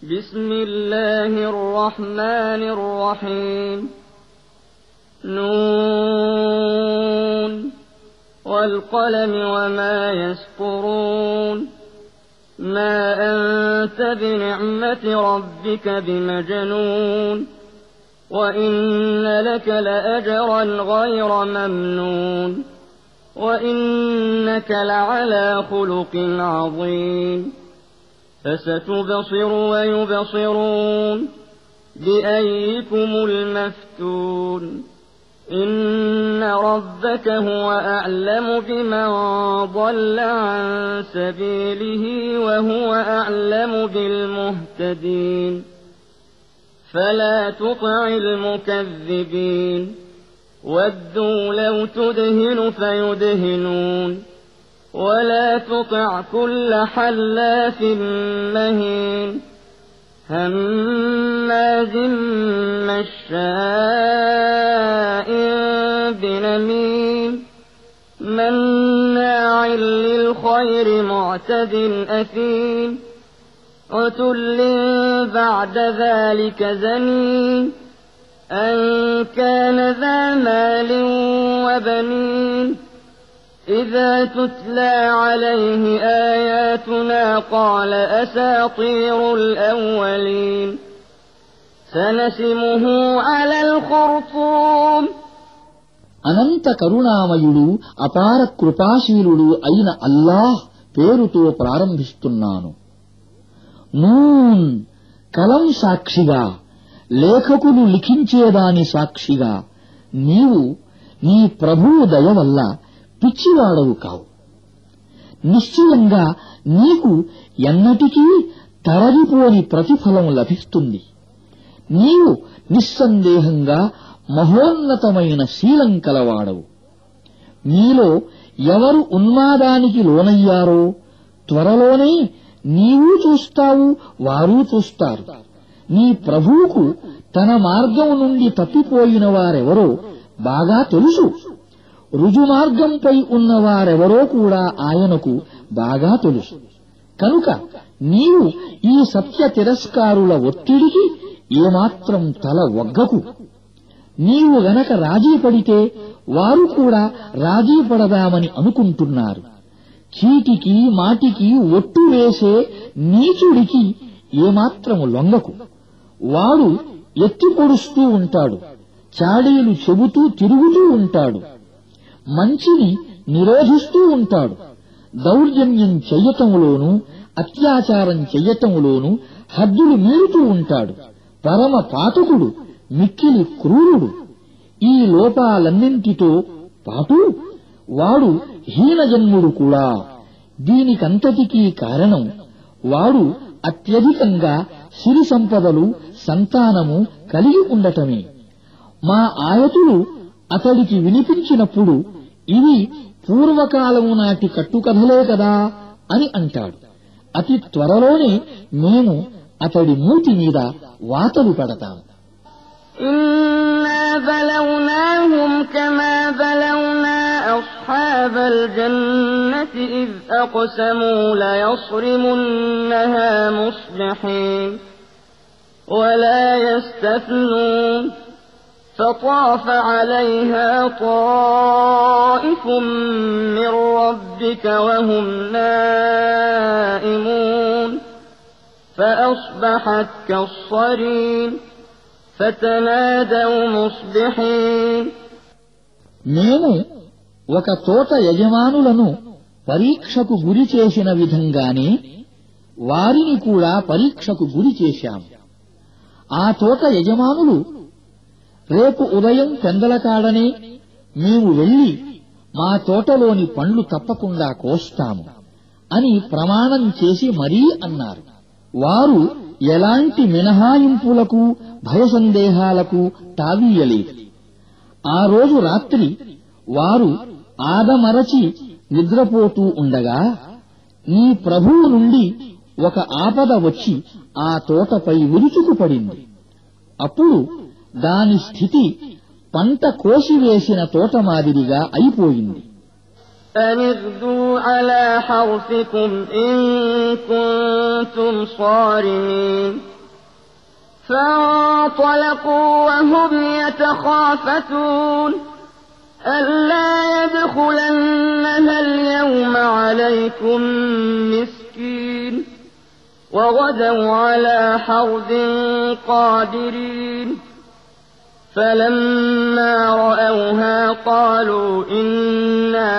بسم الله الرحمن الرحيم نون والقلم وما يسطرون ما أنت بنعمة ربك بمجنون وإن لك لأجرا غير ممنون وإنك لعلى خلق عظيم فستبصر ويبصرون بأيكم المفتون إن ربك هو أعلم بمن ضل عن سبيله وهو أعلم بالمهتدين فلا تطع المكذبين ودوا لو تدهن فيدهنون ولا تطع كل حلاف مهين هماز مشاء بنميم مناع للخير معتد أثيم عتل بعد ذلك زنين أن كان ذا مال وبنين إذا تتلى عليه آياتنا قال أساطير الأولين سنسمه على الخرطوم అనంత కరుణామయుడు అపార కృపాశీలుడు అయిన అల్లాహ్ పేరుతో ప్రారంభిస్తున్నాను. నూన్ కలం సాక్షిగా, లేఖకులు లిఖించేదాని సాక్షిగా నీవు నీ ప్రభువు దయ వల్ల పిచ్చివాడవు కావు. నిశ్చయంగా నీకు ఎన్నటికీ తరగిపోని ప్రతిఫలం లభిస్తుంది. నీవు నిస్సందేహంగా మహోన్నతమైన శీలం కలవాడవు. మీలో ఎవరు ఉన్మాదానికి లోనయ్యారో త్వరలోనే నీవు చూస్తావు, వారూ చూస్తారు. నీ ప్రభువుకు తన మార్గం నుండి తప్పిపోయిన వారెవరో బాగా తెలుసు. రుజుమార్గంపై ఉన్నవారెవరో కూడా ఆయనకు బాగా తెలుసు. కనుక నీవు ఈ సత్య తిరస్కారుల ఒత్తిడికి ఏమాత్రం తల ఒగ్గకు. నీవు గనక రాజీ పడితే వారు కూడా రాజీ పడదామని అనుకుంటున్నారు. చీటికి మాటికి ఒట్టు వేసే నీచుడికి ఏమాత్రము లొంగకు. వాడు ఎత్తి పొడుస్తూ ఉంటాడు, చాడీలు చెబుతూ తిరుగుతూ ఉంటాడు, మంచిని నిరోధిస్తూ ఉంటాడు. దౌర్జన్యం చెయ్యటంలోనూ అత్యాచారం చెయ్యటంలోనూ హద్దులు మీరుతూ ఉంటాడు. పరమ పాతకుడు, మిక్కిలి క్రూరుడు. ఈ లోపాలన్నింటితో పాటు వాడు హీనజన్ముడు కూడా. దీనికంతటికీ కారణం వాడు అత్యధికంగా సిరి సంపదలు, సంతానము కలిగి ఉండటమే. మా ఆయతులు అతడికి వినిపించినప్పుడు ఇవి పూర్వకాలము నాటి కట్టుకథలే కదా అని అంటాడు. అతి త్వరలోనే మేము అతడి మూతి మీద వాతలు పెడతాము. إنا بلوناهم كما بلونا أصحاب الجنة إذ أقسموا ليصرمنها مصبحين ولا يستثنون فطاف عليها طائف من ربك وهم نائمون فأصبحت كالصريم فتنادوا مصبحين మేము ఒక తోట యజమానులను పరీక్షకు గురి చేసిన విధంగానే వారిని కూడా పరీక్షకు గురి చేశాము. ఆ తోట యజమానులు రేపు ఉదయం పెందలకాడనే మేము వెళ్లి మా తోటలోని పండ్లు తప్పకుండా కోస్తాము అని ప్రమాణం చేసి మరీ అన్నారు. వారు ఎలాంటి మినహాయింపులకు భయసందేహాలకు తావీయలేదు. ఆ రోజు రాత్రి వారు ఆదమరచి నిద్రపోతూ ఉండగా నీ ప్రభువు నుండి ఒక ఆపద వచ్చి ఆ తోటపై విరుచుకుపడింది. అప్పుడు దాని స్థితి పంట కోసివేసిన తోట మాదిరిగా అయిపోయింది. أن اغدوا على حرثكم إن كنتم صارمين فانطلقوا وهم يتخافتون ألا يدخلنها اليوم عليكم مسكين وغدوا على حرد قادرين فلما رأوها قالوا إنا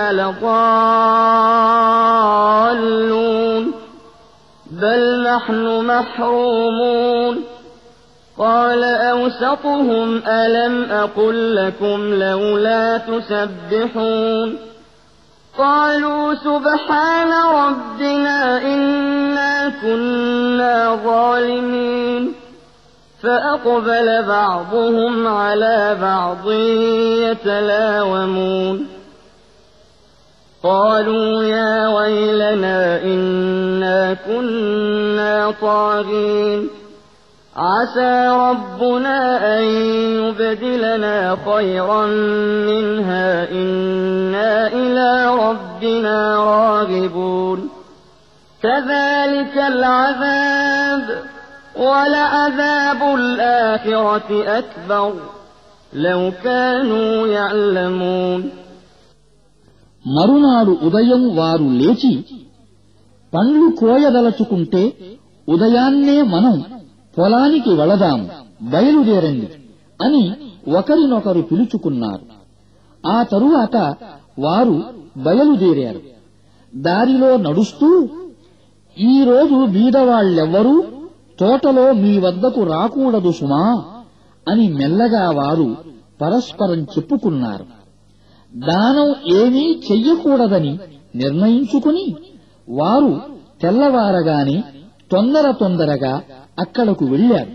لضالون بل نحن محرومون قال أوسطهم ألم أقل لكم لولا تسبحون قالوا سبحان ربنا إنا كنا ظالمين فأقبل بعضهم على بعض يتلاومون قالوا يا ويلنا إنا كنا طاغين عسى ربنا أن يبدلنا خيرا منها إنا إلى ربنا راغبون كذلك العذاب ولعذاب الآخرة أكبر لو كانوا يعلمون మరునాడు ఉదయం వారు లేచి పండ్లు కోయదలచుకుంటే ఉదయాన్నే మనం పొలానికి వెళదాము బయలుదేరండి అని ఒకరినొకరు పిలుచుకున్నారు. ఆ తరువాత వారు బయలుదేరారు. దారిలో నడుస్తూ ఈ రోజు బీదవాళ్లెవ్వరూ తోటలో మీ వద్దకు రాకూడదు సుమా అని మెల్లగా వారు పరస్పరం చెప్పుకున్నారు. దానం ఏమీ చెయ్యకూడదని నిర్ణయించుకుని వారు తెల్లవారగానే తొందరగా అక్కడకు వెళ్లారు.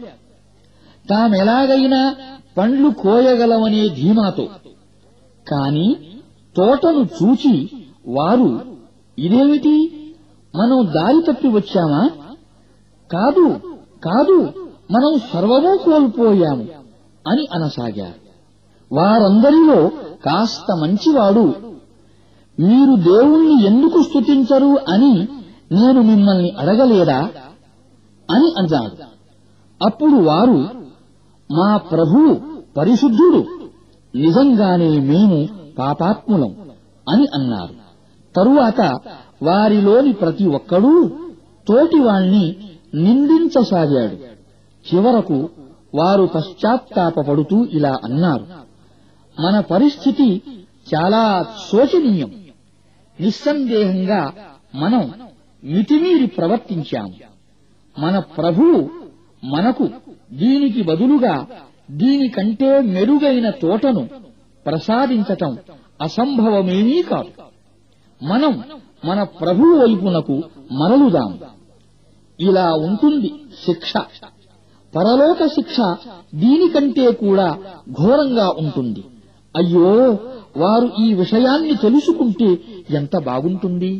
తామెలాగైనా పండ్లు కోయగలమనే ధీమాతో. కాని తోటను చూచి వారు ఇదేమిటి, మనం దారి తప్పి వచ్చామా? కాదు కాదు, మనం సర్వమూ కోల్పోయాము అని అనసాగారు. వారందరిలో కాస్త మంచివాడు, మీరు దేవుణ్ణి ఎందుకు స్తుతించరు అని నేను మిమ్మల్ని అడగలేదా అని అన్నాడు. అప్పుడు వారు, మా ప్రభువు పరిశుద్ధుడు, నిజంగానే మేము పాపాత్ములం అని అన్నారు. తరువాత వారిలోని ప్రతి ఒక్కడూ తోటివాణ్ణి నిందించసాగాడు. చివరకు వారు పశ్చాత్తాపపడుతూ ఇలా అన్నారు, మన పరిస్థితి చాలా శోచనీయం. నిస్సందేహంగా మనం మితిమీరి ప్రవర్తించాము. మన ప్రభువు మనకు దీనికి బదులుగా దీనికంటే మెరుగైన తోటను ప్రసాదించటం అసంభవమేమీ కాదు. మనం మన ప్రభువు వైపునకు మరలుదాం. ఇలా ఉంటుంది శిక్ష. పరలోక శిక్ష దీనికంటే కూడా ఘోరంగా ఉంటుంది. అయ్యో, వారు ఈ విషయాన్ని తెలుసుకుంటే ఎంత బాగుంటుంది.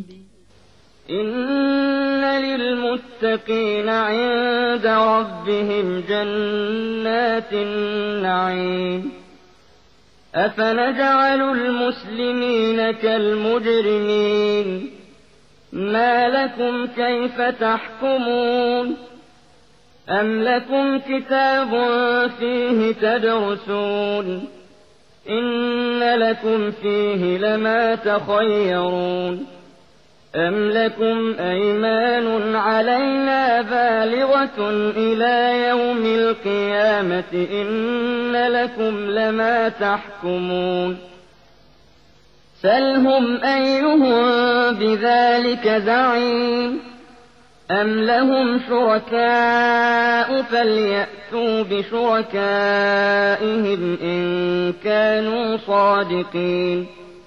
إن للمتقين عند ربهم جنات النعيم أفنجعل المسلمين كالمجرمين ما لكم كيف تحكمون أم لكم كتاب فيه تدرسون إن لكم فيه لما تخيرون أم لكم أيمان علينا بالغة إلى يوم القيامة إن لكم لما تحكمون سلهم أيهم بذلك زعيم أم لهم شركاء فليأتوا بشركائهم إن كانوا صادقين.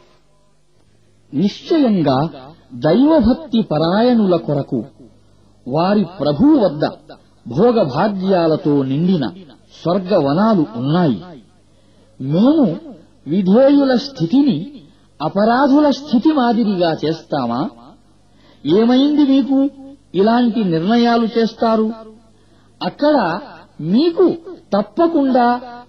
నిశ్చయంగా దైవభక్తి పరాయణుల కొరకు వారి ప్రభువు వద్ద భోగభాగ్యాలతో నిండిన స్వర్గవనాలు ఉన్నాయి. మేము విధేయుల స్థితిని అపరాధుల స్థితి మాదిరిగా చేస్తామా? ఏమైంది మీకు ఇలాంటి నిర్ణయాలు చేస్తారు? అక్కడ మీకు తప్పకుండా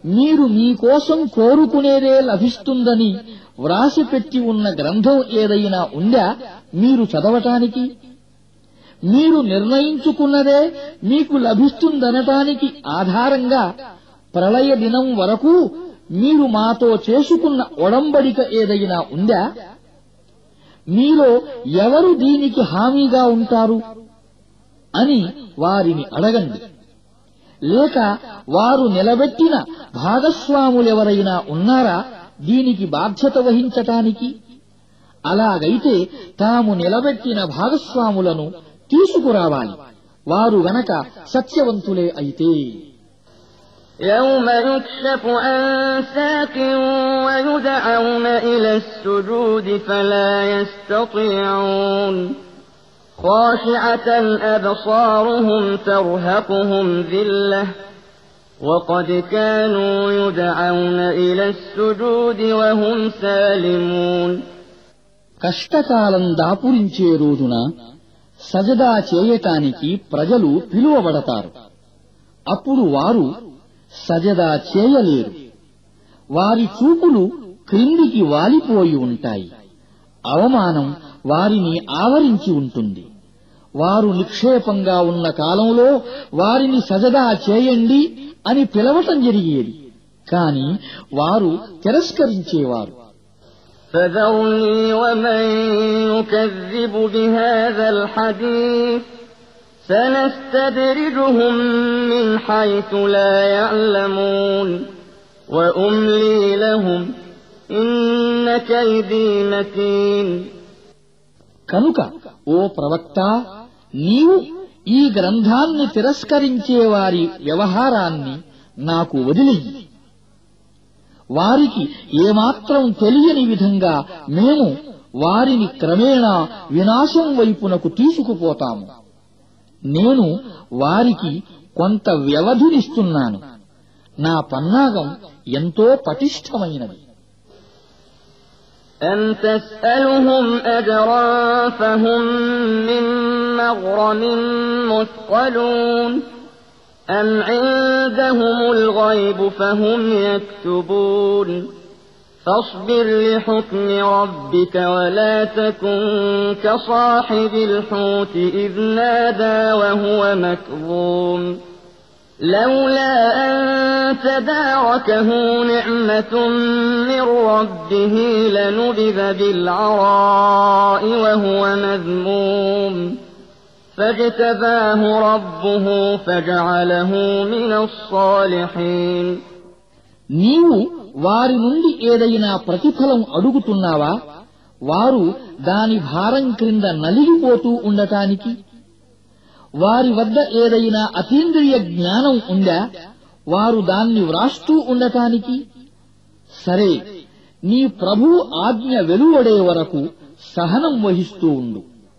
మీరు మీకోసం కోరుకునేదే లభిస్తుందని వ్రాసిపెట్టి ఉన్న గ్రంథం ఏదైనా ఉందా మీరు చదవటానికి? మీరు నిర్ణయించుకున్నదే మీకు లభిస్తుందనటానికి ఆధారంగా ప్రళయ దినం వరకు మీరు మాతో చేసుకున్న ఒడంబడిక ఏదైనా ఉందా? మీలో ఎవరు దీనికి హామీగా ఉంటారు అని వారిని అడగండి. లేక వారు నిలబెట్టిన భాగస్వాములెవరైనా ఉన్నారా దీనికి బాధ్యత వహించటానికి? అలాగైతే తాము నిలబెట్టిన భాగస్వాములను తీసుకురావాలి, వారు గనక సత్యవంతులే అయితే. يوم يكشف عن ساق ويدعون إلى السجود فلا يستطيعون خاشعة أبصارهم ترهقهم ذلة وقد كانوا يدعون إلى السجود وهم سالمون. కష్టకాలం దాపురించే రోజున సజదా చేయటానికి ప్రజలు పిలువబడతారు. అప్పుడు వారు సజదా చేయలేరు. వారి చూపులు క్రిందికి వాలిపోయి ఉంటాయి. అవమానం వారిని ఆవరించి ఉంటుంది. వారు నిక్షేపంగా ఉన్న కాలంలో వారిని సజదా చేయండి అని పిలవటం జరిగేది, కాని వారు తిరస్కరించేవారు. فذرني ومن يكذب بهذا الحديث سنستدرجهم من حيث لا يعلمون وأملي لهم إن كيدي متين. కనుక ఓ ప్రవక్త, నీవు ఈ గ్రంథాన్ని తిరస్కరించేవారి వ్యవహారాన్ని నాకు వదిలేయి. వారికి ఏమాత్రం తెలియని విధంగా మేము వారిని క్రమేణా వినాశం వైపునకు తీసుకుపోతాము. నేను వారికి కొంత వ్యవధినిస్తున్నాను. నా పన్నాగం ఎంతో పటిష్టమైనది. أم تسألهم أجرا فهم من مغرم مثقلون أم عندهم الغيب فهم يكتبون فاصبر لحكم ربك ولا تكن كصاحب الحوت إذ نادى وهو مكظوم لولا أن تداركه نعمة من ربه لنبذ بالعراء وهو مذموم فاجتباه ربه فجعله من الصالحين. నీవు వారి నుండి ఏదైనా ప్రతిఫలం అడుగుతున్నావా? వారు దాని భారం క్రింద నలిగిపోతూ ఉండటానికి? వారి వద్ద ఏదైనా అతీంద్రియ జ్ఞానం ఉందా వారు దాన్ని వ్రాస్తూ ఉండటానికి? సరే, నీ ప్రభువు ఆజ్ఞ వెలువడే వరకు సహనం వహిస్తూ ఉండు.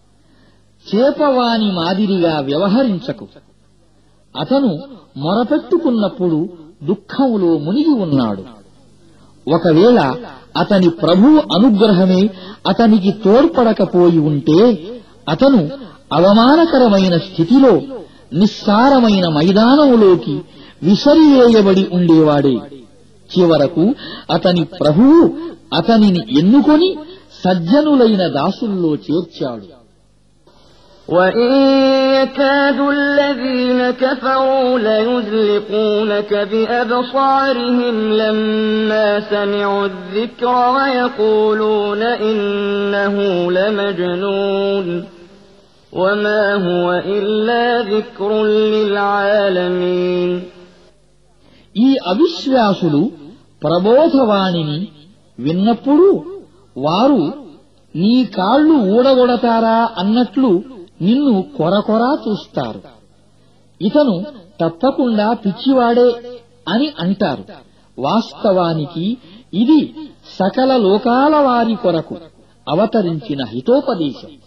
చేపవాని మాదిరిగా వ్యవహరించకు. అతను మొరపెట్టుకున్నప్పుడు దుఃఖంలో మునిగి ఉన్నాడు. ఒకవేళ అతని ప్రభువు అనుగ్రహమే అతనికి తోడ్పడకపోయి ఉంటే అతను అవమానకరమైన స్థితిలో నిస్సారమైన మైదానములోకి విసిరివేయబడి ఉండేవాడే. చివరకు అతని ప్రభువు అతనిని ఎన్నుకొని సజ్జనులైన దాసుల్లో చేర్చాడు. وَإِن يَكَادُ الَّذِينَ كَفَرُوا لَيُزْلِقُونَكَ بِأَبْصَارِهِمْ لَمَّا سَمِعُوا الذِّكْرَ وَيَقُولُونَ إِنَّهُ لَمَجْنُونٌ وَمَا هُوَ إِلَّا ذِكْرٌ لِلْعَالَمِينَ. ఈ అవిశ్వాసులు ప్రబోధవాణిని విన్నప్పుడు వారు నీ కాళ్లు ఊడగొడతారా అన్నట్లు నిన్ను కొరకొరా చూస్తారు. ఇతను తప్పకుండా పిచ్చివాడే అని అంటారు. వాస్తవానికి ఇది సకల లోకాల వారి కొరకు అవతరించిన హితోపదేశం.